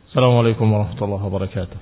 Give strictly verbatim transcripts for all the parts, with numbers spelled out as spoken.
Assalamualaikum warahmatullahi wabarakatuh.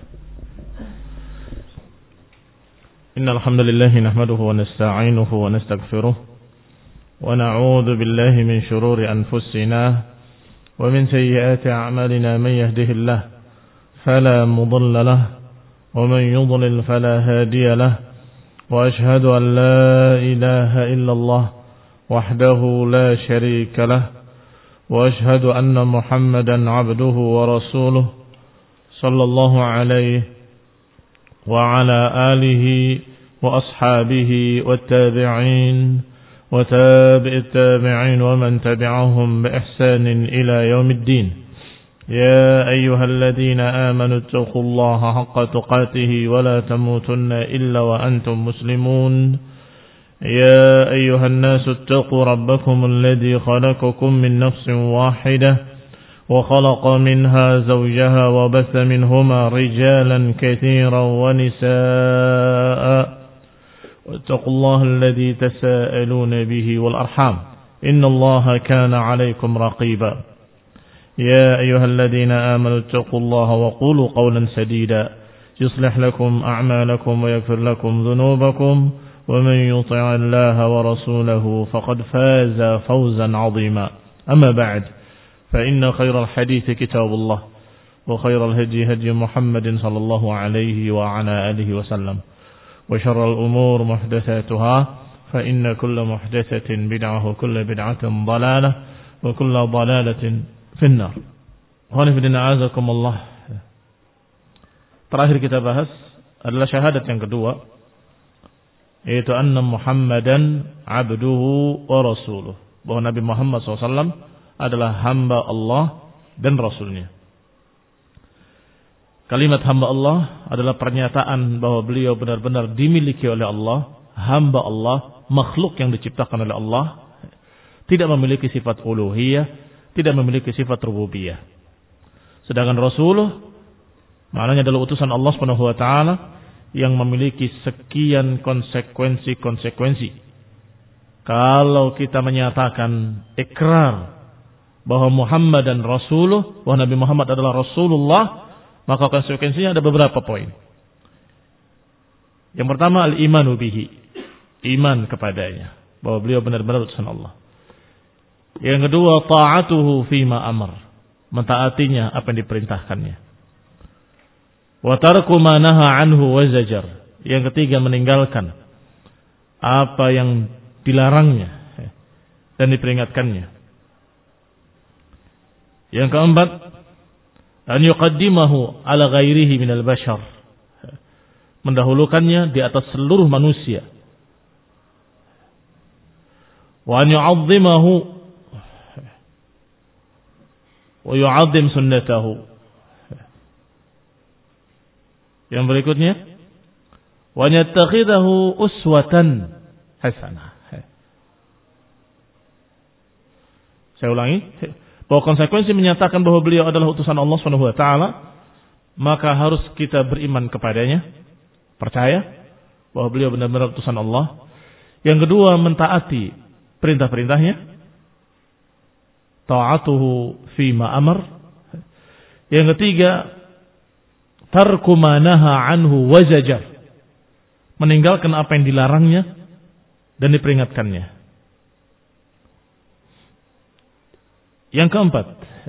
Innal hamdalillah nahmaduhu wa nasta'inuhu wa nastaghfiruh wa na'udzu billahi min shururi anfusina wa min sayyiati a'malina man yahdihillahu fala mudilla lahu wa man yudlil fala hadiya lahu wa ashhadu an la ilaha illallah wahdahu la sharika lahu wa ashhadu anna Muhammadan 'abduhu wa rasuluh sallallahu alaihi وعلى آله وأصحابه والتابعين وتابع التابعين ومن تبعهم بإحسان إلى يوم الدين يا أيها الذين آمنوا اتقوا الله حق تقاته ولا تموتن إلا وأنتم مسلمون يا أيها الناس اتقوا ربكم الذي خلقكم من نفس واحدة وخلق منها زوجها وبث منهما رجالا كثيرا ونساء واتقوا الله الذي تساءلون به والأرحام إن الله كان عليكم رقيبا يا أيها الذين آمنوا اتقوا الله وقولوا قولا سديدا يصلح لكم أعمالكم ويغفر لكم ذنوبكم ومن يطع الله ورسوله فقد فاز فوزا عظيما أما بعد فإن خير الحديث كتاب الله وخير الهدي هدي محمد صلى الله عليه وعلى آله وسلم وشر الأمور محدثاتها فإن كل محدثة بدعة وكل بدعة ضلالة وكل ضلالة في النار. Khonifidina azakumullah. Terakhir kita bahas adalah syahadat yang kedua, yaitu anna Muhammadan abduhu wa rasuluh, bahwa Nabi Muhammad shallallahu alaihi wasallam adalah hamba Allah dan Rasulnya. Kalimat hamba Allah adalah pernyataan bahwa beliau benar-benar dimiliki oleh Allah, hamba Allah, makhluk yang diciptakan oleh Allah, tidak memiliki sifat uluhiyah, tidak memiliki sifat rububiyah. Sedangkan Rasul maknanya adalah utusan Allah Subhanahu wa taala yang memiliki sekian konsekuensi-konsekuensi. Kalau kita menyatakan ikrar bahwa Muhammad dan Rasulullah, bahwa Nabi Muhammad adalah Rasulullah, maka konsekuensinya ada beberapa poin. Yang pertama, al-imanu bihi, iman kepadanya, bahwa beliau benar-benar utusan Allah. Yang kedua, ta'atuhu fima amar, mentaatinya apa yang diperintahkannya. Wa tarku ma naha anhu wa zajar, yang ketiga meninggalkan apa yang dilarangnya dan diperingatkannya. Yang keempat, an yuqaddimahu ala ghairihi minal bashar, mendahulukannya di atas seluruh manusia. Wa an yu'azzimahu wa yu'azzim sunnatahu. Yang berikutnya, wa yattakhidahu uswatan hasanah. Saya ulangi, bahwa konsekuensi menyatakan bahwa beliau adalah utusan Allah Subhanahu wa taala, maka harus kita beriman kepadanya, percaya bahwa beliau benar-benar utusan Allah. Yang kedua, mentaati perintah-perintahnya, ta'atuhu fima amar. Yang ketiga, tarku ma naha anhu wa zajar, meninggalkan apa yang dilarangnya dan diperingatkannya. Yang keempat,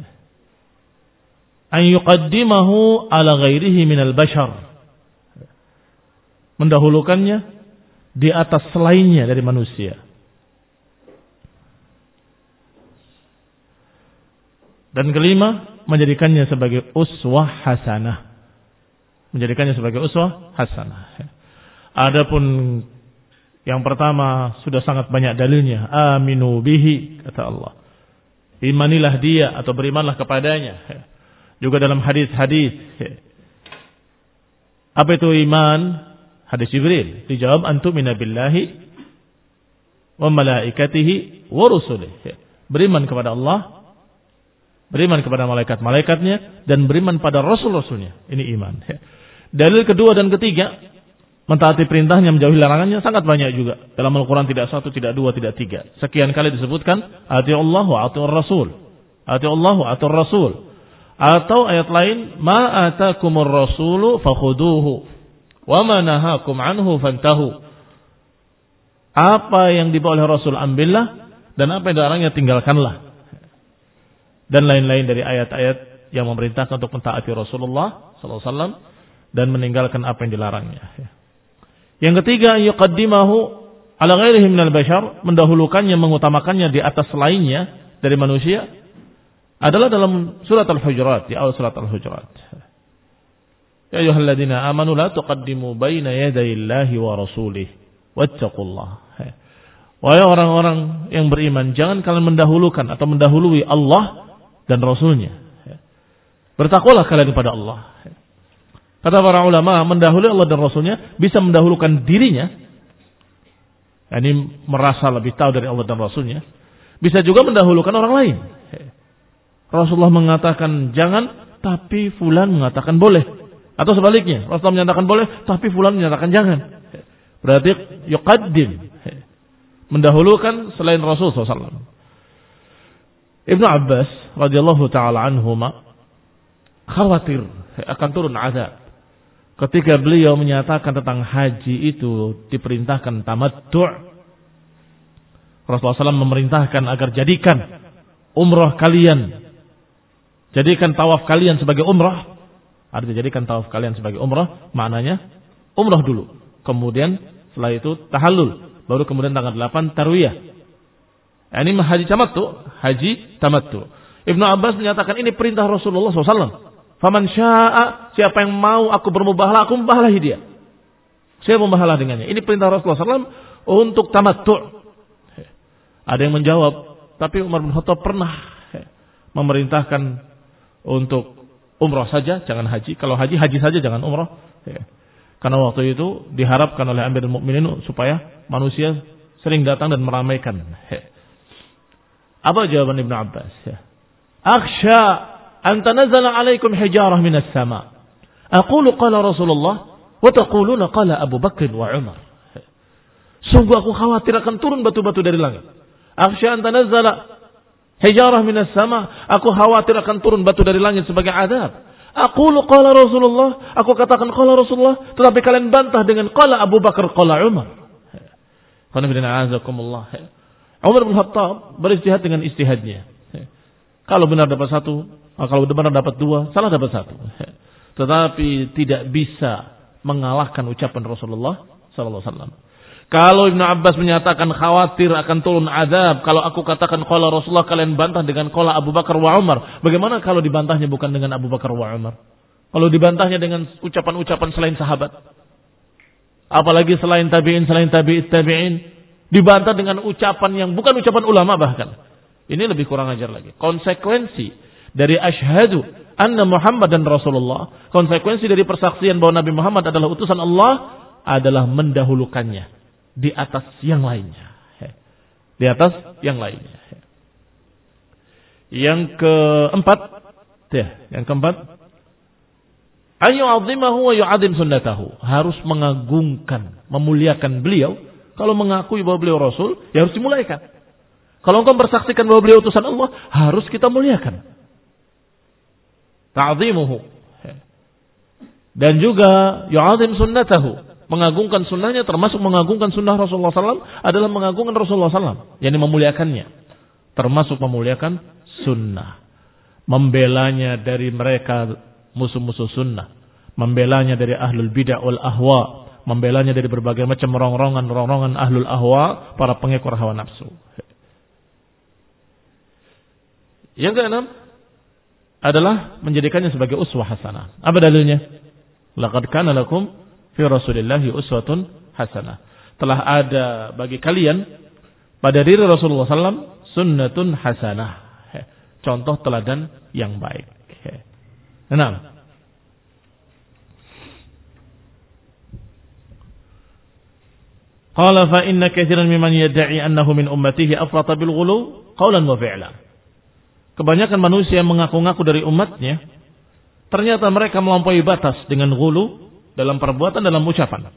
an yuqaddimahu ala ghairihi minal bashar, mendahulukannya di atas selainnya dari manusia. Dan kelima, menjadikannya sebagai uswah hasanah, menjadikannya sebagai uswah hasanah. Adapun yang pertama sudah sangat banyak dalilnya, aminu bihi, kata Allah, imanilah dia atau berimanlah kepadanya. Juga dalam hadis-hadis, apa itu iman? Hadis Jibril dijawab, antumina billahi wa malaikatihi wa rusulihi, beriman kepada Allah, beriman kepada malaikat-malaikatnya, dan beriman pada rasul-rasulnya. Ini iman. Dalil kedua dan ketiga, mentaati perintahnya, menjauhi larangannya, sangat banyak juga. Dalam Al-Quran tidak satu, tidak dua, tidak tiga. Sekian kali disebutkan, ati'u Allah wa ati'ur Rasul. Ati'u Allah wa ati'ur Rasul. Atau ayat lain, ma atakumur rasulu fakhuduhu wa ma nahakum anhu fantahu. Apa yang dibawa oleh Rasul ambillah, dan apa yang dilarangnya tinggalkanlah. Dan lain-lain dari ayat-ayat yang memerintahkan untuk mentaati Rasulullah sallallahu alaihi wasallam dan meninggalkan apa yang dilarangnya. Yang ketiga, yuqaddimahu ala ghairihi minal bashar, mendahulukannya, mengutamakannya di atas lainnya dari manusia, adalah dalam surat Al-Hujurat, di awal surat Al-Hujurat. Ya ayyuhalladzina amanu la tuqaddimu baina yadayillahi wa rasulih wattaqullah. Wahai orang-orang yang beriman, jangan kalian mendahulukan atau mendahului Allah dan Rasulnya. Bertakwalah kalian kepada Allah. Kata para ulama, mendahului Allah dan Rasulnya bisa mendahulukan dirinya. Ini merasa lebih tahu dari Allah dan Rasulnya. Bisa juga mendahulukan orang lain. Rasulullah mengatakan jangan, tapi fulan mengatakan boleh. Atau sebaliknya, Rasulullah menyatakan boleh, tapi fulan menyatakan jangan. Berarti yuqaddim, mendahulukan selain Rasul sallallahu alaihi wasallam. Ibnu Abbas radhiyallahu taala anhuma khawatir akan turun azab ketika beliau menyatakan tentang haji itu diperintahkan tamattu'. Rasulullah sallallahu alaihi wasallam memerintahkan agar jadikan umrah kalian, jadikan tawaf kalian sebagai umrah. Artinya jadikan tawaf kalian sebagai umrah, maknanya umrah dulu, kemudian setelah itu tahallul, baru kemudian tanggal delapan tarwiyah. Ini haji tamattu, haji tamattu. Ibnu Abbas menyatakan ini perintah Rasulullah sallallahu alaihi wasallam. Faman syaa, siapa yang mau aku bermubahalah, aku mubahalahi dia. Saya membahalah dengannya. Ini perintah Rasulullah sallallahu alaihi wasallam untuk tamattu. Ada yang menjawab, tapi Umar bin Khattab pernah memerintahkan untuk umrah saja, jangan haji. Kalau haji, haji saja, jangan umrah. Karena waktu itu diharapkan oleh Amirul Mukminin supaya manusia sering datang dan meramaikan. Apa jawaban Ibnu Abbas? Akhsha an tanazzala alaikum hijarah minas sama. Aqulu qala Rasulullah wa taquluna qala Abu Bakr wa Umar. Sungguh aku khawatir akan turun batu-batu dari langit. Akhsha an tanazzala hijarah minas sama. Aku khawatir akan turun batu dari langit sebagai azab. Aqulu qala Rasulullah, aku katakan qala Rasulullah, tetapi kalian bantah dengan qala Abu Bakar qala Umar. Qana bin a'azakumullah. Umar bin Khattab beristihad dengan istihadnya. Kalau benar dapat satu, kalau benar dapat dua, salah dapat satu. Tetapi tidak bisa mengalahkan ucapan Rasulullah sallallahu alaihi wasallam. Kalau Ibnu Abbas menyatakan khawatir akan turun azab, kalau aku katakan qala Rasulullah, kalian bantah dengan qala Abu Bakar wa Umar. Bagaimana kalau dibantahnya bukan dengan Abu Bakar wa Umar? Kalau dibantahnya dengan ucapan-ucapan selain sahabat? Apalagi selain tabi'in, selain tabi'it tabi'in, dibantah dengan ucapan yang bukan ucapan ulama bahkan. Ini lebih kurang ajar lagi. Konsekuensi dari asyhadu anna Muhammad dan Rasulullah, konsekuensi dari persaksian bahwa Nabi Muhammad adalah utusan Allah adalah mendahulukannya di atas yang lainnya. Di atas yang lainnya. Yang keempat, ya, yang keempat, ayyu'azzimahu wa yu'azzim sunnatahu. Harus mengagungkan, memuliakan beliau. Kalau mengakui bahwa beliau Rasul, ya harus dimuliakan. Kalau engkau bersaksikan bahwa beliau utusan Allah, harus kita muliakan. Ta'zimuhu. Dan juga yu'azzim sunnatahu. Mengagungkan sunnahnya termasuk mengagungkan sunnah Rasulullah sallallahu alaihi wasallam adalah mengagungkan Rasulullah sallallahu alaihi wasallam. Yani memuliakannya. Termasuk memuliakan sunnah. Membelanya dari mereka musuh-musuh sunnah. Membelanya dari ahlul bid'ah wal ahwa. Membelanya dari berbagai macam rongrongan-rongrongan ahlul ahwa, para pengekor hawa nafsu. Yang keenam adalah menjadikannya sebagai uswah hasanah. Apa dalilnya? Laqad kana lakum fi Rasulillahi uswatun hasanah. Telah ada bagi kalian pada diri Rasulullah sallallahu alaihi wasallam sunnatun hasanah. Contoh teladan yang baik. Enam. Qala fa inna katsiran mimman yad'i annahu min ummatihi afrata bil ghulu qawlan wa fi'lan. Kebanyakan manusia yang mengaku-ngaku dari umatnya, ternyata mereka melampaui batas dengan ghulu dalam perbuatan, dalam ucapan.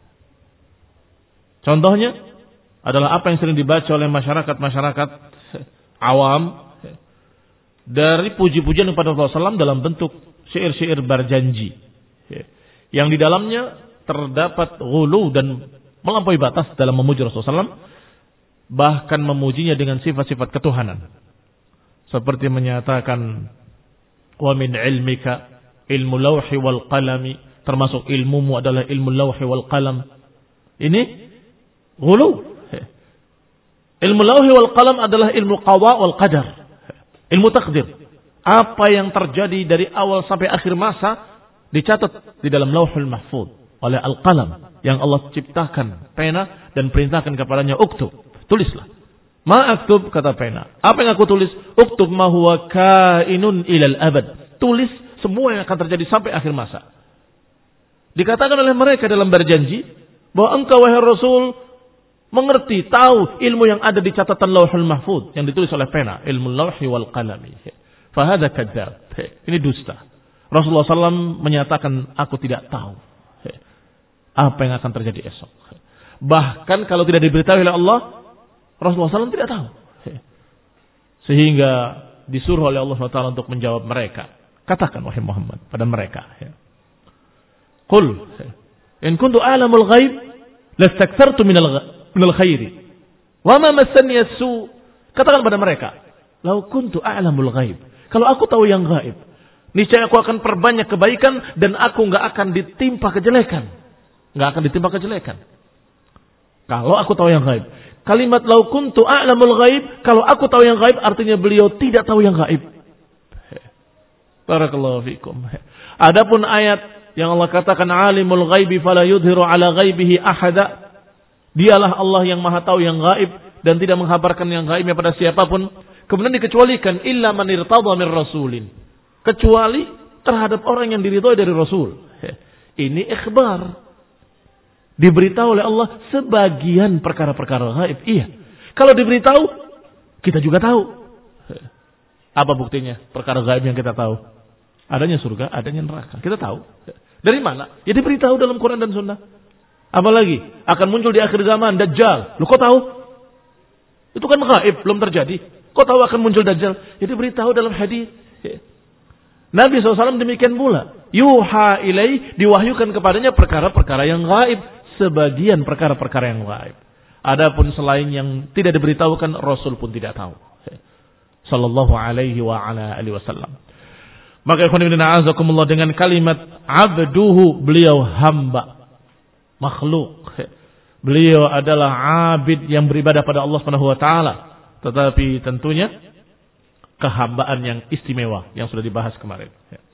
Contohnya adalah apa yang sering dibaca oleh masyarakat-masyarakat awam. dari puji-pujian kepada Rasulullah shallallahu alaihi wasallam dalam bentuk syair-syair berjanji, yang di dalamnya terdapat ghulu dan melampaui batas dalam memuji Rasulullah shallallahu alaihi wasallam, bahkan memujinya dengan sifat-sifat ketuhanan, seperti menyatakan wa min ilmika ilmu lawhi wal qalami, termasuk ilmumu adalah ilmu lawhi wal qalam. Ini ghulu. Ilmu lawhi wal qalam adalah ilmu qada wal qadar, ilmu takdir. Apa yang terjadi dari awal sampai akhir masa dicatat di dalam lauhul mahfuz oleh al-qalam yang Allah ciptakan pena dan perintahkan kepadanya, uktub, tulislah. Ma aktub, kata pena, apa yang aku tulis? Uktub ma huwa kainun ilal abad, tulis semua yang akan terjadi sampai akhir masa. Dikatakan oleh mereka dalam berjanji bahwa engkau wahai Rasul mengerti, tahu ilmu yang ada di catatan lauhul mahfuz yang ditulis oleh pena, ilmu lauhi wal qalami. Fahada kadzab. Ini dusta. Rasulullah shallallahu alaihi wasallam menyatakan, aku tidak tahu apa yang akan terjadi esok. Bahkan kalau tidak diberitahu oleh Allah, Rasulullah shallallahu alaihi wasallam tidak tahu. Sehingga disuruh oleh Allah subhanahu wa taala untuk menjawab mereka. Katakan wahai Muhammad pada mereka, qul in kuntu a'lamul ghaib lastakthartu minal minal khairi wa ma massani as-su. Katakan pada mereka, lau kuntu a'lamul ghaib, kalau aku tahu yang gaib, niscaya aku akan perbanyak kebaikan dan aku enggak akan ditimpa kejelekan. Enggak akan ditimpa kejelekan. Kalau aku tahu yang gaib. Kalimat lau kuntu a'lamul ghaib, kalau aku tahu yang gaib artinya beliau tidak tahu yang gaib. Barakallahu fikum. Adapun ayat yang Allah katakan alimul ghaibi fala yudhiru ala ghaibihi ahada, dialah Allah yang maha tahu yang gaib dan tidak menghabarkan yang gaibnya pada siapapun. Kemudian dikecualikan illa man irtadha mir rasulin, kecuali terhadap orang yang diridhoi dari Rasul. Ini ikhbar, diberitahu oleh Allah sebagian perkara-perkara gaib. Iya, kalau diberitahu kita juga tahu. Apa buktinya perkara gaib yang kita tahu? Adanya surga, adanya neraka, kita tahu. Dari mana? Ya diberitahu dalam Quran dan Sunnah. Apalagi akan muncul di akhir zaman Dajjal. Lu kok tahu? Itu kan gaib, belum terjadi. Kok tahu akan muncul Dajjal? Ya diberitahu dalam hadis. Nabi shallallahu alaihi wasallam demikian pula. Yuha ilai, diwahyukan kepadanya perkara-perkara yang gaib. Sebagian perkara-perkara yang gaib. Adapun selain yang tidak diberitahukan, Rasul pun tidak tahu. Sallallahu alaihi wa ala alihi wasallam. Maka ikhwan fillah a'azakumullah, dengan kalimat abduhu, beliau hamba, makhluk. Beliau adalah abid yang beribadah pada Allah Subhanahu wa taala, tetapi tentunya kehambaan yang istimewa yang sudah dibahas kemarin.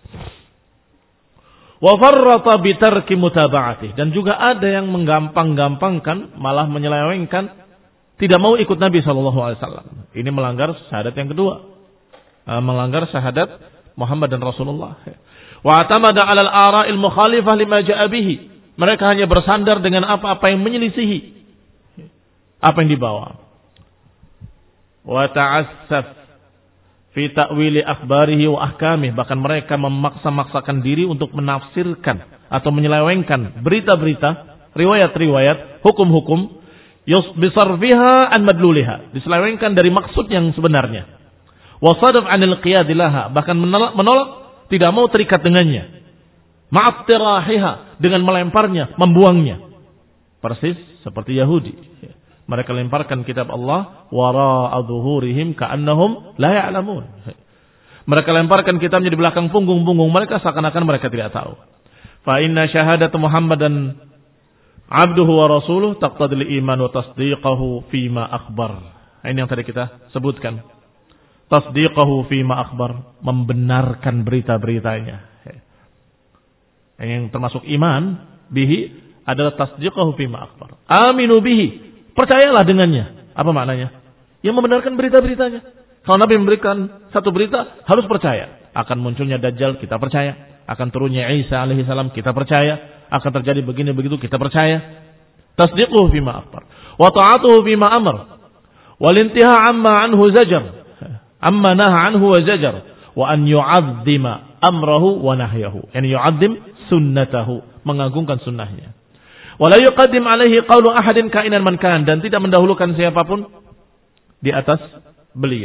Wa farrata bi tarki mutaba'atih, dan juga ada yang menggampang-gampangkan, malah menyelewengkan, tidak mau ikut Nabi sallallahu alaihi wasallam. Ini melanggar syahadat yang kedua. Melanggar syahadat Muhammad dan Rasulullah. Wa atamada 'alal ara'il mukhalifah lima ja'a bihi. Mereka hanya bersandar dengan apa-apa yang menyelisihi apa yang dibawa. Wa ta'assaf fi ta'wili akhbarihi wa ahkamih, bahkan mereka memaksa-maksakan diri untuk menafsirkan atau menyelewengkan berita-berita, riwayat-riwayat, hukum-hukum, bisarfiha an madluliha, diselewengkan dari maksud yang sebenarnya. Wasadaf anil qiyadilaha, bahkan menolak, menolak, tidak mau terikat dengannya. Ma'attirahiha, dengan melemparnya, membuangnya. Persis seperti Yahudi. Mereka lemparkan kitab Allah wara'a dhuhurihim ka'annahum la ya'lamun. Mereka lemparkan kitabnya di belakang punggung-punggung mereka seakan-akan mereka tidak tahu. Fa inna syahadat Muhammadan abduhu wa rasuluh taqtadil iman wa tasdiqahu fima akhbar. Ini yang tadi kita sebutkan. Tasdiqahu fima akhbar, membenarkan berita-beritanya. Yang termasuk iman bihi adalah tasdiqahu fima akhbar. Aminu bihi, percayalah dengannya. Apa maknanya? Yang membenarkan berita-beritanya. Kalau Nabi memberikan satu berita, harus percaya. Akan munculnya Dajjal, kita percaya. Akan turunnya Isa alaihi salam, kita percaya. Akan terjadi begini begitu, kita percaya. Tasdiquhu fima akhbar, wa ta'atuhu fima amar, wal intiha amma anhu zajar, amma naha anhu wa zajar, wa an yu'azzima amrahu wa nahyahu. Yani yu'azzim sunnatahu, mengagungkan sunnahnya. Wa la yuqaddim alaihi qawlu ahadin kainan man kan, dan tidak mendahulukan siapapun di atas beliau.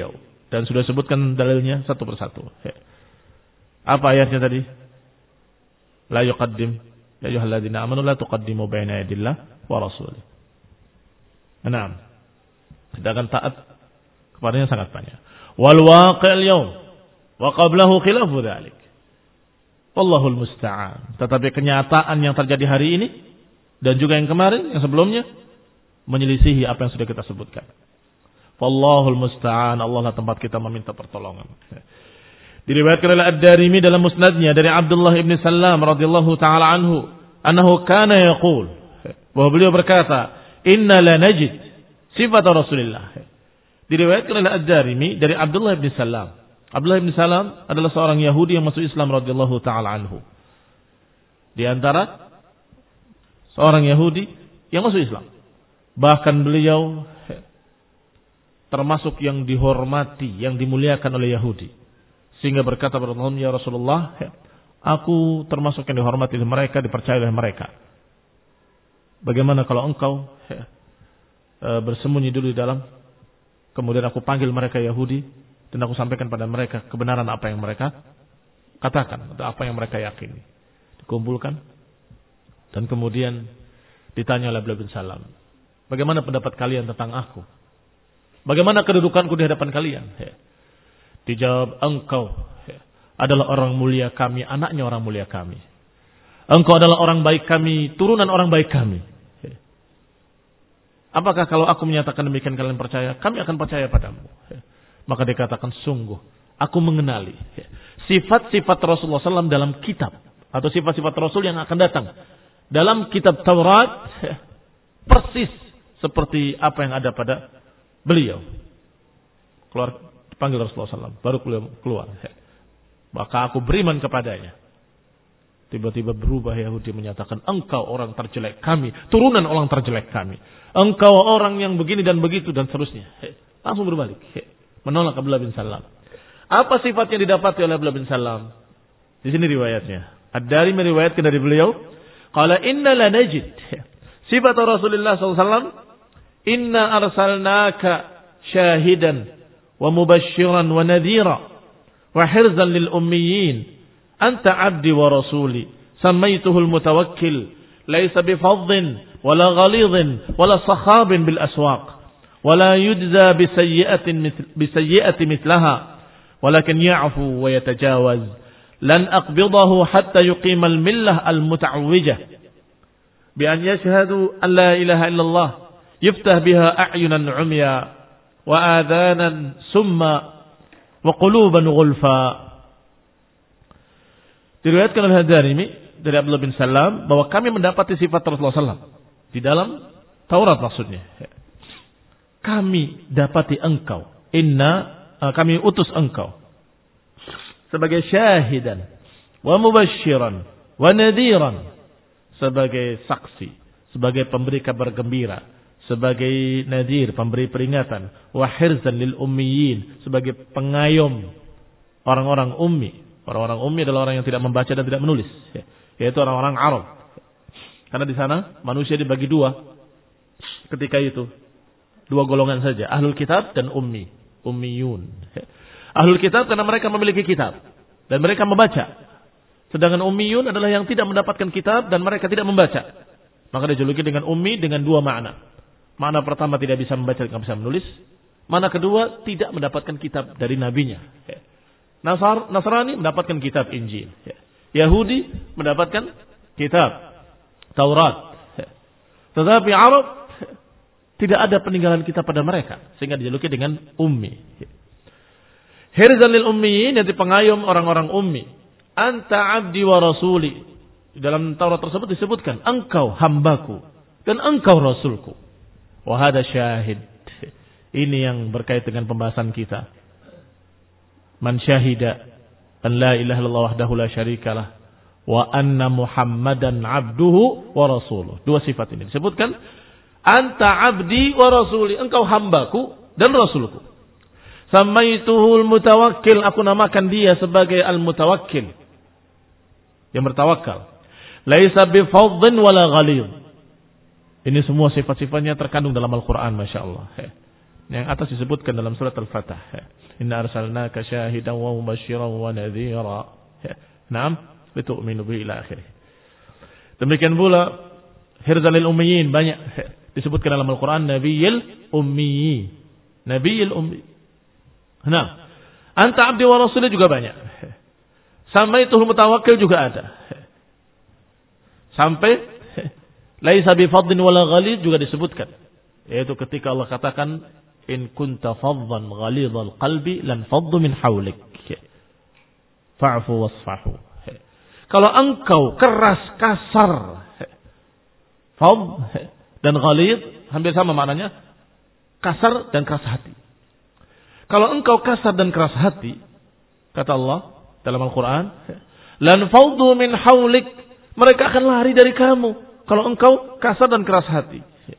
Dan sudah sebutkan dalilnya satu persatu. Apa ayatnya tadi? La yuqaddim ya ayyuhalladzina amanu la tuqaddimu baina yadillah wa rasulih. Naam. Sedangkan taat kepadanya sangat banyak. Wal waqil yaum wa qablahu khilafu dzalik. Wallahul musta'an. Tetapi kenyataan yang terjadi hari ini dan juga yang kemarin, yang sebelumnya menyelisihi apa yang sudah kita sebutkan. Wallahul musta'an. Allah lah tempat kita meminta pertolongan. Diriwayatkan oleh Ad-Darimi dalam musnadnya dari Abdullah ibn Salam radhiyallahu taala anhu, annahu kana yaqul, bahwa beliau berkata, "Inna la najid sifat Rasulullah." Diriwayatkan oleh Ad-Darimi dari Abdullah ibn Salam. Abdullah ibn Salam adalah seorang Yahudi yang masuk Islam radhiyallahu taala anhu. Di antara seorang Yahudi yang masuk Islam. Bahkan beliau termasuk yang dihormati, yang dimuliakan oleh Yahudi. Sehingga berkata kepada Allah, ya Rasulullah, aku termasuk yang dihormati oleh mereka, dipercaya oleh mereka. Bagaimana kalau engkau ya, bersembunyi dulu di dalam, kemudian aku panggil mereka Yahudi, dan aku sampaikan pada mereka kebenaran apa yang mereka katakan, atau apa yang mereka yakini. Dikumpulkan, dan kemudian ditanya oleh Abdullah bin Salam, bagaimana pendapat kalian tentang aku? Bagaimana kedudukanku di hadapan kalian? Ya. Dijawab, engkau adalah orang mulia kami, anaknya orang mulia kami. Engkau adalah orang baik kami, turunan orang baik kami. Apakah kalau aku menyatakan demikian kalian percaya? Kami akan percaya padamu. Maka dikatakan, sungguh aku mengenali sifat-sifat Rasulullah shallallahu alaihi wasallam dalam kitab, atau sifat-sifat Rasul yang akan datang dalam kitab Taurat, persis seperti apa yang ada pada beliau. Keluar panggil Rasulullah shallallahu alaihi wasallam, baru beliau keluar. Maka aku beriman kepadanya. Tiba-tiba berubah Yahudi menyatakan, engkau orang terjelek kami, turunan orang terjelek kami. Engkau orang yang begini dan begitu dan seterusnya. Langsung berbalik. Menolak Abdullah bin Salam. Apa sifat yang didapati oleh Abdullah bin Salam? Di sini riwayatnya. Ad-Dari meriwayatkan dari beliau, qala inna la najid sifat Rasulullah sallallahu alaihi wasallam, inna arsalnaka syahidan wa mubashiran wa nadhira wa hirzan lil ummiyin anta abdi wa rasuli sammaytuhu al mutawakkil laysa bi faddin wala ghalidhin wala sakhabin bil aswaq wala yujza bi sayyi'atin bi sayyi'ati mithlaha walakin ya'fu wa yatajawaz lan aqbidahu hatta yuqima al millah al muta'awwijah bi an yashhadu an la ilaha illallah yuftah biha a'yunan 'umya wa adhanan summa wa quluban ghulfa. Diriwayatkan oleh Ad-Darimi dari Abdullah bin Salam bahwa kami mendapati sifat Rasulullah sallallahu alaihi wasallam di dalam Taurat maksudnya. Kami dapati engkau, inna kami utus engkau sebagai syahidan wa mubashiran wa nadhiran, sebagai saksi, sebagai pemberi kabar gembira, sebagai nadir, pemberi peringatan, wa hirzan lil ummiyin, sebagai pengayom orang-orang ummi. Orang-orang ummi adalah orang yang tidak membaca dan tidak menulis, yaitu orang-orang Arab. Karena di sana manusia dibagi dua ketika itu, dua golongan saja, ahlul kitab dan ummi, ummiyun. Ahlul kitab karena mereka memiliki kitab dan mereka membaca. Sedangkan ummiyun adalah yang tidak mendapatkan kitab dan mereka tidak membaca. Maka dijuluki dengan ummi dengan dua makna. Mana pertama tidak bisa membaca, tidak bisa menulis. Mana kedua tidak mendapatkan kitab dari nabinya. Nasar, Nasrani mendapatkan kitab Injil. Yahudi mendapatkan kitab Taurat. Tetapi Arab tidak ada peninggalan kitab pada mereka, sehingga dijuluki dengan ummi. Hirzan lil ummiyin, yaitu pengayom orang-orang ummi. Anta abdi wa rasuli. Di dalam Taurat tersebut disebutkan, engkau hambaku dan engkau rasulku. Wahada syahid. Ini yang berkait dengan pembahasan kita. Man syahida an la ilaha illallah wahdahu la syarikalah wa anna Muhammadan abduhu wa rasuluh. Dua sifat ini disebutkan. Anta abdi wa rasuli, engkau hambaku dan rasulku. Samaituhul mutawakkil, aku namakan dia sebagai al-mutawakkil, yang bertawakal. Laisa bi faddin wala ghalidh. Ini semua sifat-sifatnya terkandung dalam Al-Quran, Masya Allah. Yang atas disebutkan dalam surat Al-Fatah. Inna arsalnaka syahidan wa mubasysyiran wa nadhira. Naam, litu'minu bihi ila akhirih. Demikian pula hirzal lil ummiyin, banyak disebutkan dalam Al-Qur'an nabiyil ummi. Nabiyil ummi. Nah, anta abdi wa rasulnya juga banyak. Sampai itu mutawakkil juga ada. Sampai laisa bi fadlin wala ghalid juga disebutkan. Yaitu ketika Allah katakan in kunta faddan ghalidhal qalbi lan faddu min hawlik. Fa'fu wasfahu. Kalau engkau keras, kasar, fadh dan ghalid hampir sama maknanya, kasar dan keras hati. Kalau engkau kasar dan keras hati, kata Allah dalam Al-Quran, lan faddu min hawlik, mereka akan lari dari kamu kalau engkau kasar dan keras hati.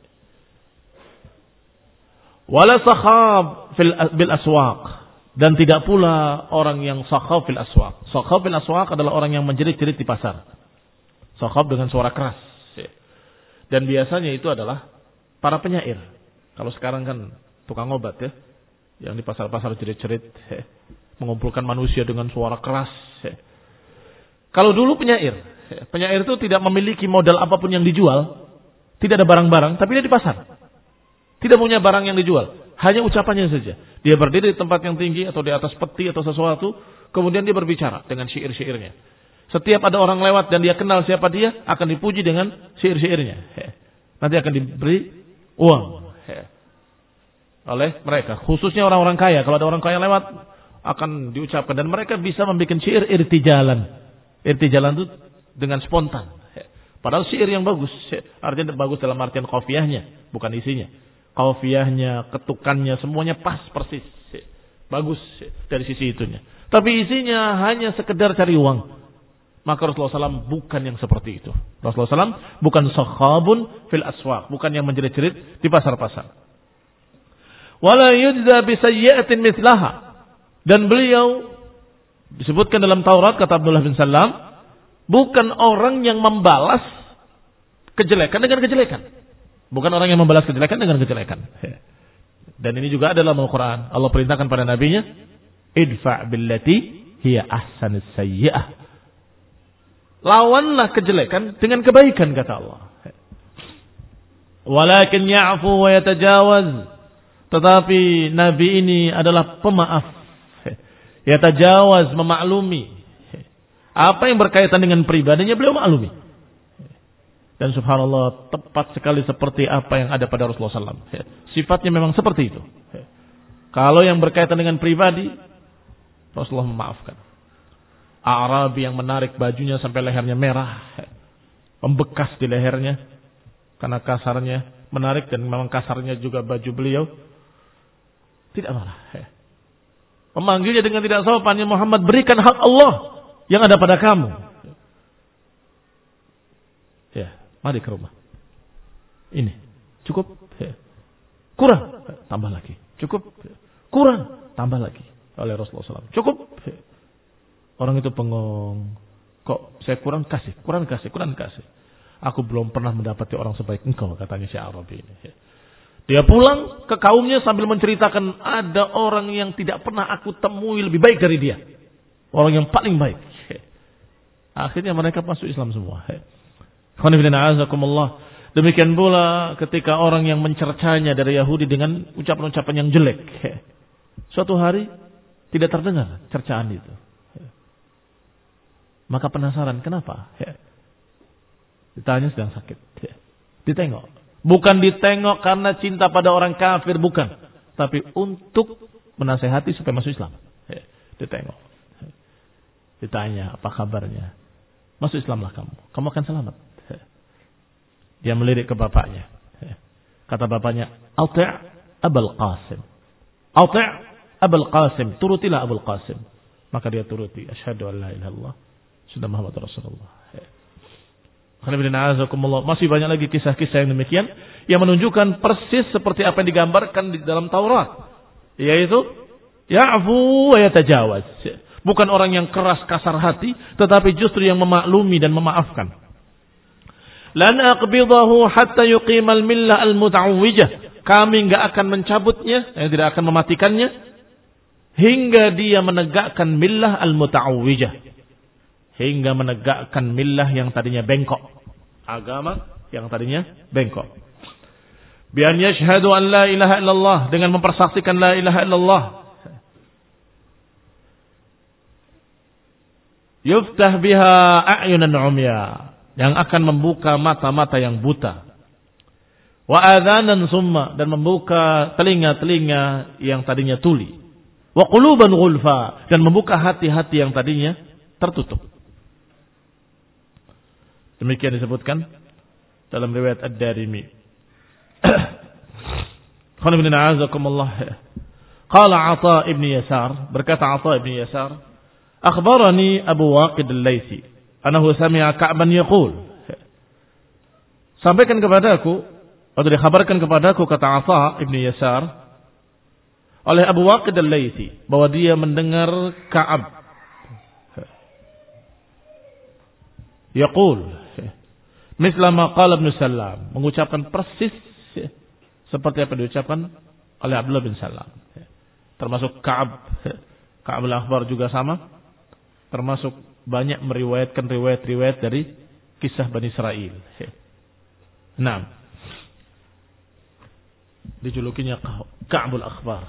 Wala sakhab fil bil aswaq, dan tidak pula orang yang sakhab fil aswaq. Sakhab fil aswaq adalah orang yang menjerit-jerit di pasar. Sakhab dengan suara keras. Dan biasanya itu adalah para penyair. Kalau sekarang kan tukang obat ya, yang di pasar-pasar jerit-jerit, mengumpulkan manusia dengan suara keras. Kalau dulu penyair, penyair itu tidak memiliki modal apapun yang dijual, tidak ada barang-barang, tapi dia di pasar. Tidak punya barang yang dijual, hanya ucapannya saja. Dia berdiri di tempat yang tinggi atau di atas peti atau sesuatu, kemudian dia berbicara dengan syair-syairnya. Setiap ada orang lewat dan dia kenal siapa dia, akan dipuji dengan syair-syairnya. Nanti akan diberi uang oleh mereka, khususnya orang-orang kaya. Kalau ada orang kaya lewat, akan diucapkan, dan mereka bisa membuat syair irtijalan. Irtijalan itu dengan spontan. Padahal syair yang bagus, artinya bagus dalam artian qafiyahnya, bukan isinya. Qafiyahnya, ketukannya, semuanya pas persis, bagus dari sisi itunya. Tapi isinya hanya sekedar cari uang. Maka Rasulullah shallallahu alaihi wasallam bukan yang seperti itu. Rasulullah shallallahu alaihi wasallam bukan sakhabun fil aswaq, bukan yang menjerit-jerit di pasar-pasar. Wala yujza bi sayyi'atin mithlaha, dan beliau disebutkan dalam Taurat, kata Abdullah bin Salam, bukan orang yang membalas kejelekan dengan kejelekan. Bukan orang yang membalas kejelekan dengan kejelekan. Dan ini juga adalah Al-Quran. Allah perintahkan pada nabinya, idfa' billati hiya ahsanus sayyi'ah. Lawanlah kejelekan dengan kebaikan, kata Allah. Walakin ya'fu wa yatajawaz. Tetapi nabi ini adalah pemaaf. Yatajawaz, memaklumi. Apa yang berkaitan dengan pribadinya beliau maklumi. Dan subhanallah, tepat sekali seperti apa yang ada pada Rasulullah shallallahu alaihi wasallam. Sifatnya memang seperti itu. Kalau yang berkaitan dengan pribadi, Rasulullah memaafkan. A'rabi yang menarik bajunya sampai lehernya merah, membekas di lehernya karena kasarnya, menarik, dan memang kasarnya juga baju beliau, tidak marah. Memanggilnya dengan tidak sopan, ya Muhammad, berikan hak Allah yang ada pada kamu. Ya, mari ke rumah. Ini cukup, kurang, tambah lagi. Cukup, kurang, tambah lagi. Oleh Rasulullah shallallahu alaihi wasallam. Cukup. Orang itu bengong. Kok saya kurang kasih, kurang kasih, kurang kasih. Aku belum pernah mendapati orang sebaik engkau, katanya si Arabi ini. Dia pulang ke kaumnya sambil menceritakan, ada orang yang tidak pernah aku temui lebih baik dari dia. Orang yang paling baik. Akhirnya mereka masuk Islam semua. Demikian pula ketika orang yang mencercanya dari Yahudi dengan ucapan-ucapan yang jelek. Suatu hari tidak terdengar cercaan itu. Maka penasaran, kenapa? Ditanya sedang sakit. Ditengok. Bukan ditengok karena cinta pada orang kafir, bukan. Tapi untuk menasehati supaya masuk Islam. Ditengok. Ditanya, apa kabarnya? Masuk Islamlah kamu. Kamu akan selamat. Dia melirik ke bapaknya. Kata bapaknya, Ati' Abul Qasim. Ati' Abul Qasim. Turutilah Abul Qasim. Maka dia turuti. Asyhadu an la ilaha illallah. Sudah Muhammad Rasulullah. Masih banyak lagi kisah-kisah yang demikian yang menunjukkan persis seperti apa yang digambarkan di dalam Taurat, yaitu ya'fu wa yatajawaz. Bukan orang yang keras kasar hati, tetapi justru yang memaklumi dan memaafkan. Lan aqbidahu hatta yuqimal millah al-muta'awwijah. kami enggak akan mencabutnya, yang tidak akan mematikannya hingga dia menegakkan millah al-muta'awwijah, hingga menegakkan millah yang tadinya bengkok, agama yang tadinya bengkok. Bi an yashhadu an la ilaha illallah, dengan mempersaksikan la ilaha illallah. Yuftah biha a'yunan umya, yang akan membuka mata-mata yang buta. Wa adhanan summa, dan membuka telinga-telinga yang tadinya tuli. Wa quluban ghulfa, dan membuka hati-hati yang tadinya tertutup. Demikian disebutkan dalam riwayat Ad-Darimi. Qala ibn a'azakumullah. Qala Atha ibn Yasar, berkata Atha ibn Yasar, akhbarani Abu Waqid al-Laythi annahu sami'a Ka'ban yaqul. Sampaikan kepadaku atau dikhabarkan kepadaku, kata Atha ibn Yasar, oleh Abu Waqid al-Laythi, bahwa dia mendengar Ka'ab yaqul misla ma qala Ibn Salam, mengucapkan persis seperti apa diucapkan oleh Abdullah bin Salam. Termasuk Ka'ab Ka'ab al-Akhbar juga sama, termasuk banyak meriwayatkan riwayat-riwayat dari kisah Bani Israel. Nah, dijulukinya Ka'ab al-Akhbar.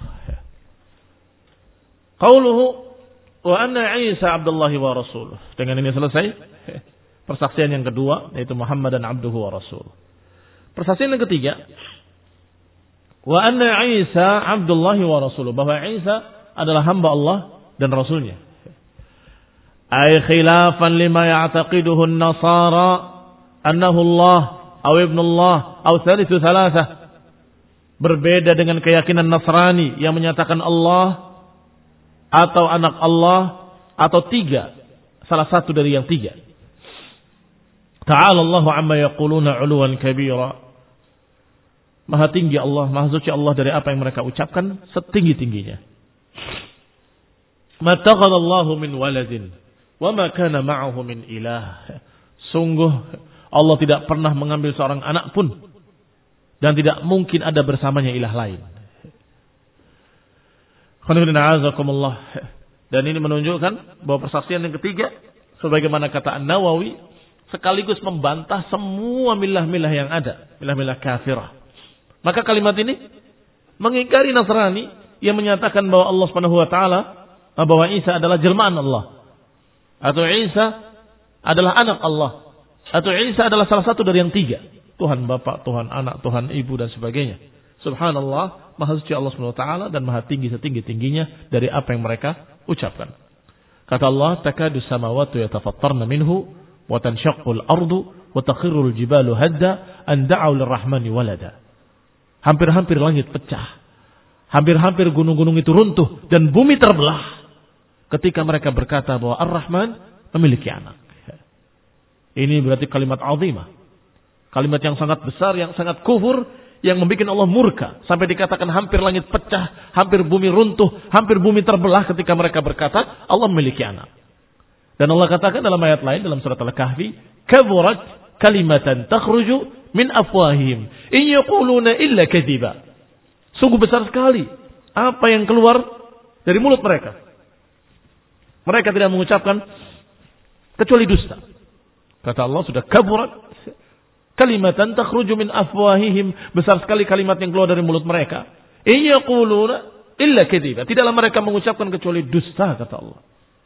Qauluhu wa anna Isa Abdullah wa Rasuluh. Dengan ini selesai persaksian yang kedua, yaitu Muhammad dan abduhu wa rasul. Persaksian yang ketiga, wa anna Isa Abdullah wa Rasuluh, bahwa Isa adalah hamba Allah dan Rasulnya. Ay khilafan lima ya'taqiduhu an-nasara annahu Allah aw ibnu Allah aw thalithu thalathah. Berbeda dengan keyakinan Nasrani yang menyatakan Allah atau anak Allah atau tiga, salah satu dari yang tiga. Ta'ala Allahu amma yaquluna 'uluwan kabira. Maha tinggi Allah, maha suci Allah dari apa yang mereka ucapkan setinggi-tingginya. Mattakhadha Allahu min waladin wa ma kana ma'ahu min ilah. Sungguh Allah tidak pernah mengambil seorang anak pun, dan tidak mungkin ada bersamanya ilah lain. Dan ini menunjukkan bahwa persaksian yang ketiga, sebagaimana kata An-Nawawi, sekaligus membantah semua milah-milah yang ada, milah-milah kafirah. Maka kalimat ini mengingkari Nasrani yang menyatakan bahwa Allah Subhanahu wa taala, bahwa Isa adalah jelmaan Allah, atau Isa adalah anak Allah, atau Isa adalah salah satu dari yang tiga, Tuhan Bapa, Tuhan Anak, Tuhan Ibu, dan sebagainya. Subhanallah, maha suci Allah Subhanahu wa taala dan maha tinggi setinggi-tingginya dari apa yang mereka ucapkan. Kata Allah, takadu samawati yatafattarna minhu wa tanshaqqul ardu wa takhirrul jibalu hadda an da'u lirrahmani walada. Hampir-hampir langit pecah, hampir-hampir gunung-gunung itu runtuh dan bumi terbelah ketika mereka berkata bahwa Ar-Rahman memiliki anak. Ini berarti kalimat azimah, kalimat yang sangat besar, yang sangat kufur, yang membuat Allah murka sampai dikatakan hampir langit pecah, hampir bumi runtuh, hampir bumi terbelah ketika mereka berkata Allah memiliki anak. Dan Allah katakan dalam ayat lain dalam surat Al-Kahfi, kaburat kalimatan takhruju min afwahihim in yaquluna illa kadhiba. Sungguh besar sekali apa yang keluar dari mulut mereka. Mereka tidak mengucapkan kecuali dusta. Kata Allah, sudah kaburat kalimatan takhruju min afwahihim, besar sekali kalimat yang keluar dari mulut mereka. In yaquluna illa kadhiba, tidaklah mereka mengucapkan kecuali dusta, kata Allah.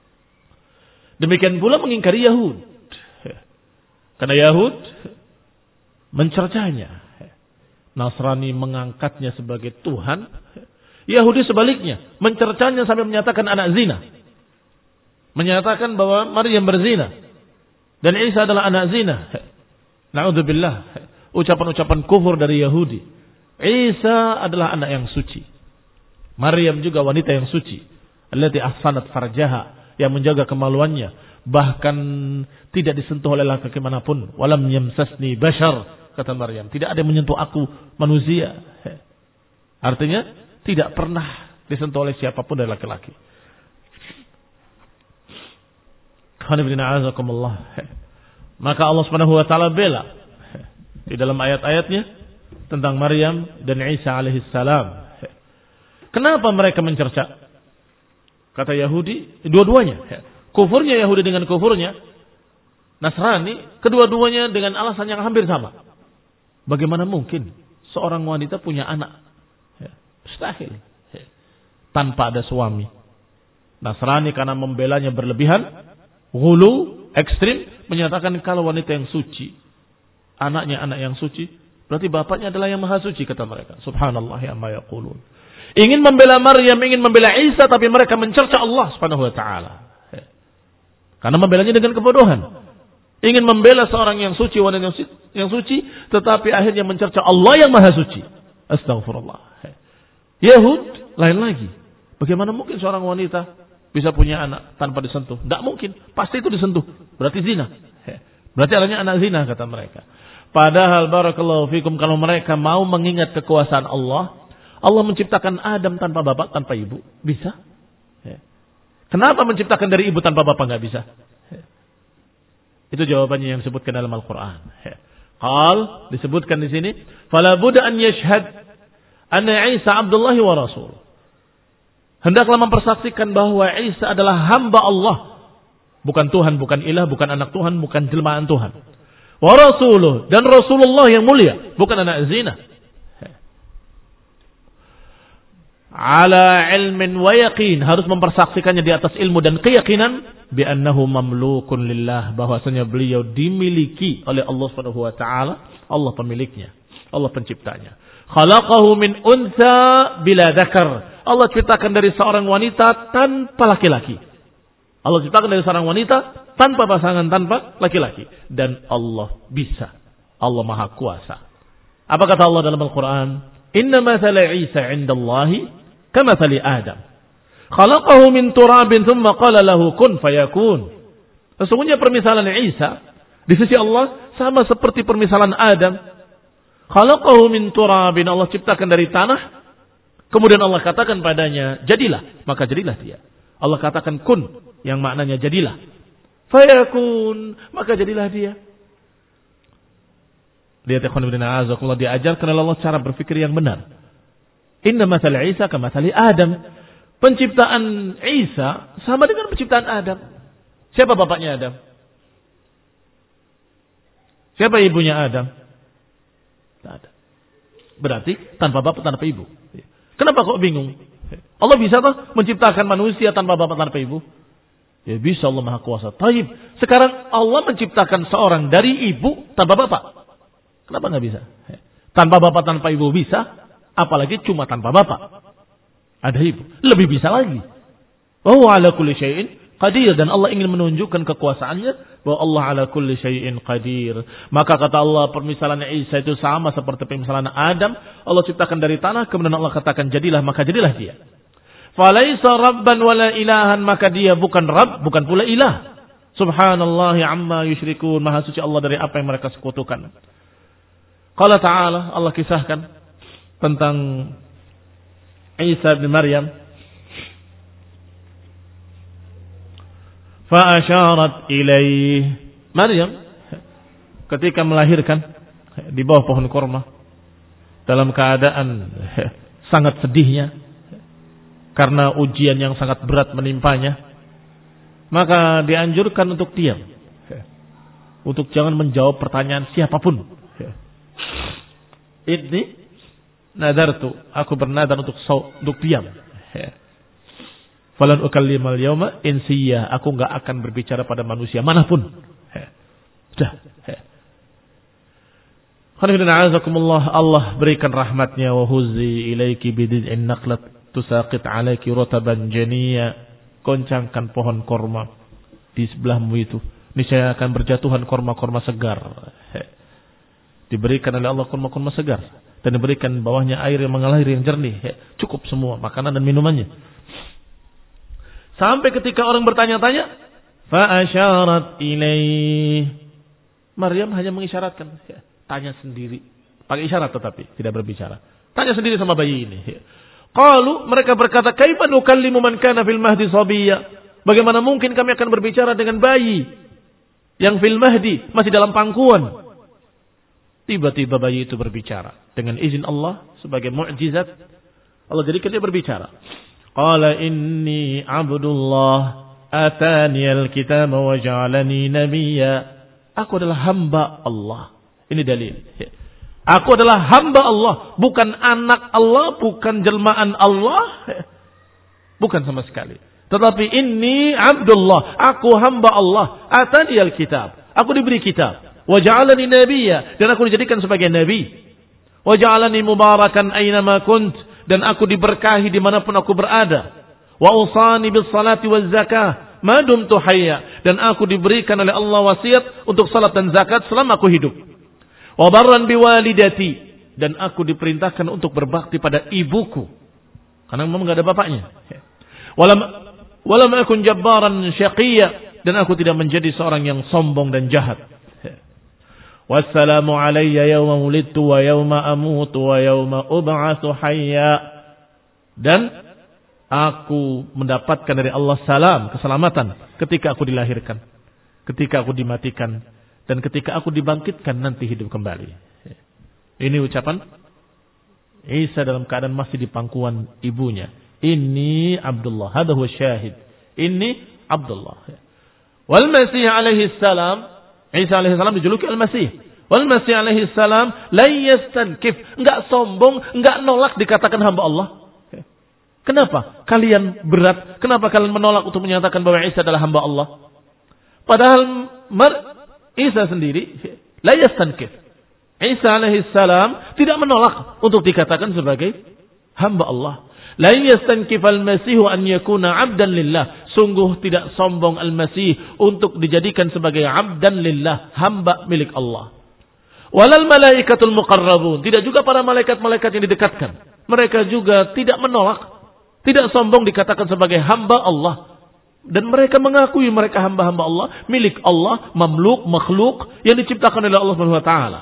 Demikian pula mengingkari Yahud. Karena Yahud mencercanya. Nasrani mengangkatnya sebagai Tuhan. Yahudi sebaliknya, mencercanya sampai menyatakan anak zina. Menyatakan bahwa Maryam berzina dan Isa adalah anak zina. Na'udzubillah. Ucapan-ucapan kufur dari Yahudi. Isa adalah anak yang suci. Maryam juga wanita yang suci. Allati ahsanat farjaha, yang menjaga kemaluannya, bahkan tidak disentuh oleh laki manapun. Walam yamsasni bashar, kata Maryam, tidak ada yang menyentuh aku manusia. Artinya tidak pernah disentuh oleh siapapun dari laki-laki. Maka Allah Subhanahu wa taala bela di dalam ayat-ayatnya tentang Maryam dan Isa alaihissalam. Kenapa mereka mencerca? Kata Yahudi, dua-duanya. Kufurnya Yahudi dengan kufurnya Nasrani, kedua-duanya dengan alasan yang hampir sama. Bagaimana mungkin seorang wanita punya anak? Mustahil. Tanpa ada suami. Nasrani karena membelanya berlebihan, ghulu, ekstrim, menyatakan kalau wanita yang suci, anaknya anak yang suci, berarti bapaknya adalah yang maha suci, kata mereka. Subhanallah amma yaqulun. Ingin membela Maryam, ingin membela Isa, tapi mereka mencerca Allah Subhanahu wa taala. Karena membelanya dengan kebodohan. Ingin membela seorang yang suci, wanita yang suci, yang suci, tetapi akhirnya mencerca Allah yang maha suci. Astagfirullah. Yahud lain lagi. Bagaimana mungkin seorang wanita bisa punya anak tanpa disentuh? Tidak mungkin. Pasti itu disentuh. Berarti zina. Berarti adanya anak zina, kata mereka. Padahal barakallahu fikum, kalau mereka mau mengingat kekuasaan Allah, Allah menciptakan Adam tanpa bapak, tanpa ibu. Bisa? Kenapa menciptakan dari ibu tanpa bapak? Nggak bisa. Itu jawabannya yang disebutkan dalam Al-Quran. Qal, disebutkan di sini, fala budda an yashhad anna Isa Abdullahi wa Rasul. Hendaklah mempersaksikan bahwa Isa adalah hamba Allah. Bukan Tuhan, bukan ilah, bukan anak Tuhan, bukan jelmaan Tuhan. Wa Rasuluh, dan Rasulullah yang mulia, bukan anak zina. Ala ilmin wa yaqin, harus mempersaksikannya di atas ilmu dan keyakinan bi annahu mamlukun lillah, bahwasanya beliau dimiliki oleh Allah Subhanahu wa taala, Allah pemiliknya, Allah penciptanya. Khalaqahu min untha bila dzakar, Allah ciptakan dari seorang wanita tanpa laki-laki. Allah ciptakan dari seorang wanita tanpa pasangan, tanpa laki-laki, dan Allah bisa, Allah maha kuasa. Apa kata Allah dalam Al-Quran? Inna mathala Isa indallahi kamathali Adam. Khalaqahu min turabin thumma qala lahu kun fayakun. Sesungguhnya permisalan Isa di sisi Allah sama seperti permisalan Adam. Khalaqahu min turabin, Allah ciptakan dari tanah, kemudian Allah katakan padanya jadilah, maka jadilah dia. Allah katakan kun, yang maknanya jadilah. Fayakun, maka jadilah dia. Lihat ikhwan fillah, azakumullah, diajarkan oleh Allah cara berpikir yang benar. Inna mathal Isa kamathali Adam. Penciptaan Isa sama dengan penciptaan Adam. Siapa bapaknya Adam? Siapa ibunya Adam? Tidak ada. Berarti tanpa bapak, tanpa ibu. Kenapa kok bingung? Allah bisa toh menciptakan manusia tanpa bapak, tanpa ibu? Ya bisa, Allah maha kuasa. Taib. Sekarang Allah menciptakan seorang dari ibu tanpa bapak. Kenapa nggak bisa? Tanpa bapak, tanpa ibu bisa. Apalagi cuma tanpa bapak. Ada ibu. Lebih bisa lagi. Wa ala kulli syai'in qadir. Dan Allah ingin menunjukkan kekuasaannya bahwa Allah ala kulli syai'in qadir. Maka kata Allah, permisalan Isa itu sama seperti permisalan Adam. Allah ciptakan dari tanah, kemudian Allah katakan jadilah, maka jadilah dia. Falaisa rabban wala ilahan, maka dia bukan Rabb, bukan pula ilah. Subhanallah amma yusyrikun. Maha suci Allah dari apa yang mereka sekutukan. Qala ta'ala, Allah kisahkan tentang Isa bin Maryam. Fa'asyarat ilaih. Maryam ketika melahirkan di bawah pohon kurma, dalam keadaan sangat sedihnya karena ujian yang sangat berat menimpanya, maka dianjurkan untuk diam, untuk jangan menjawab pertanyaan siapapun. Ini nadartu, aku bernadar untuk untuk diam. Falan ukallimal yauma insiya, aku enggak akan berbicara pada manusia manapun. Sudah. Allah berikan rahmatnya, wa huzzi ilaiki bid'in naqlat tusaqit alaiki rutaban janiya. Goncangkan pohon korma di sebelahmu itu, niscaya akan berjatuhan korma-korma segar. Diberikan oleh Allah kurma-kurma segar, dan diberikan bawahnya air yang mengalir yang jernih. Cukup semua makanan dan minumannya. Sampai ketika orang bertanya-tanya, fa asyarat ilaih. Maryam hanya mengisyaratkan, tanya sendiri, pakai isyarat tetapi tidak berbicara. Tanya sendiri sama bayi ini. Qalu, mereka berkata, kaifa nukallimu man kana fil mahdi sabiyya? Bagaimana mungkin kami akan berbicara dengan bayi yang fil mahdi, masih dalam pangkuan? Tiba-tiba bayi itu berbicara dengan izin Allah sebagai mukjizat. Allah jadikan dia berbicara. Qala inni abdullah atani al-kitab wa ja'alani nabiyya. Aku adalah hamba Allah. Ini dalil. Aku adalah hamba Allah, bukan anak Allah, bukan jelmaan Allah. Bukan sama sekali. Tetapi inni abdullah, aku hamba Allah. Atani al-kitab. Aku diberi kitab. Wa ja'alani nabiyya, dan aku dijadikan sebagai nabi. Wa ja'alani mubarakan aina ma kunt, dan aku diberkahi dimanapun aku berada. Wa usani bis salati waz zakah ma dumtu hayya, dan aku diberikan oleh Allah wasiat untuk salat dan zakat selama aku hidup. Wa barran biwalidati, dan aku diperintahkan untuk berbakti pada ibuku karena memang enggak ada bapaknya. Walam walam akun jabbaran syaqiyya, dan aku tidak menjadi seorang yang sombong dan jahat. Wassalamu alayya yawma wulidtu wa yawma amutu wa yawma ub'atsu hayya. Dan aku mendapatkan dari Allah salam, keselamatan ketika aku dilahirkan, ketika aku dimatikan, dan ketika aku dibangkitkan nanti hidup kembali. Ini ucapan Isa dalam keadaan masih di pangkuan ibunya. Inni Abdullah, hadha huwa syahid. Inni Abdullah. Wal Masih alaihi salam, Isa alaihi salam dijuluki Al-Masih. Wal Masih alaihi salam la yastankif, enggak sombong, enggak nolak dikatakan hamba Allah. Kenapa kalian berat? Kenapa kalian menolak untuk menyatakan bahwa Isa adalah hamba Allah? Padahal Isa sendiri la yastankif. Isa alaihi salam tidak menolak untuk dikatakan sebagai hamba Allah. La yastankif al-Masih an yakuna 'abdan lillah. Sungguh tidak sombong Al-Masih untuk dijadikan sebagai 'abdan lillah, hamba milik Allah. Walal malaikatul muqarrabun, tidak juga para malaikat-malaikat yang didekatkan. Mereka juga tidak menolak, tidak sombong dikatakan sebagai hamba Allah. Dan mereka mengakui mereka hamba-hamba Allah, milik Allah, mamluk, makhluk yang diciptakan oleh Allah Subhanahu wa taala.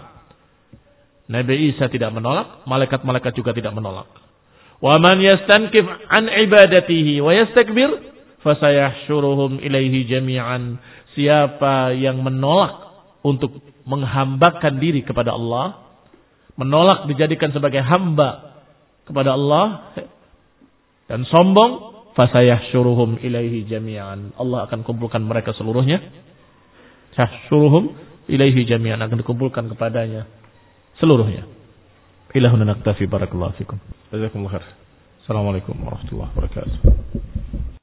Nabi Isa tidak menolak, malaikat-malaikat juga tidak menolak. Wa man yastankif an ibadatihi wa yastakbir fasayahsyuruhum ilaihi jami'an. Siapa yang menolak untuk menghambakan diri kepada Allah, menolak dijadikan sebagai hamba kepada Allah, dan sombong, fasayahsyuruhum ilaihi jami'an. Allah akan kumpulkan mereka seluruhnya. Yahsyuruhum ilaihi jami'an, akan dikumpulkan kepadanya seluruhnya. Ilahuna naktafi, barakallahu fikum. Jazakumullah khair. Assalamualaikum warahmatullahi wabarakatuh.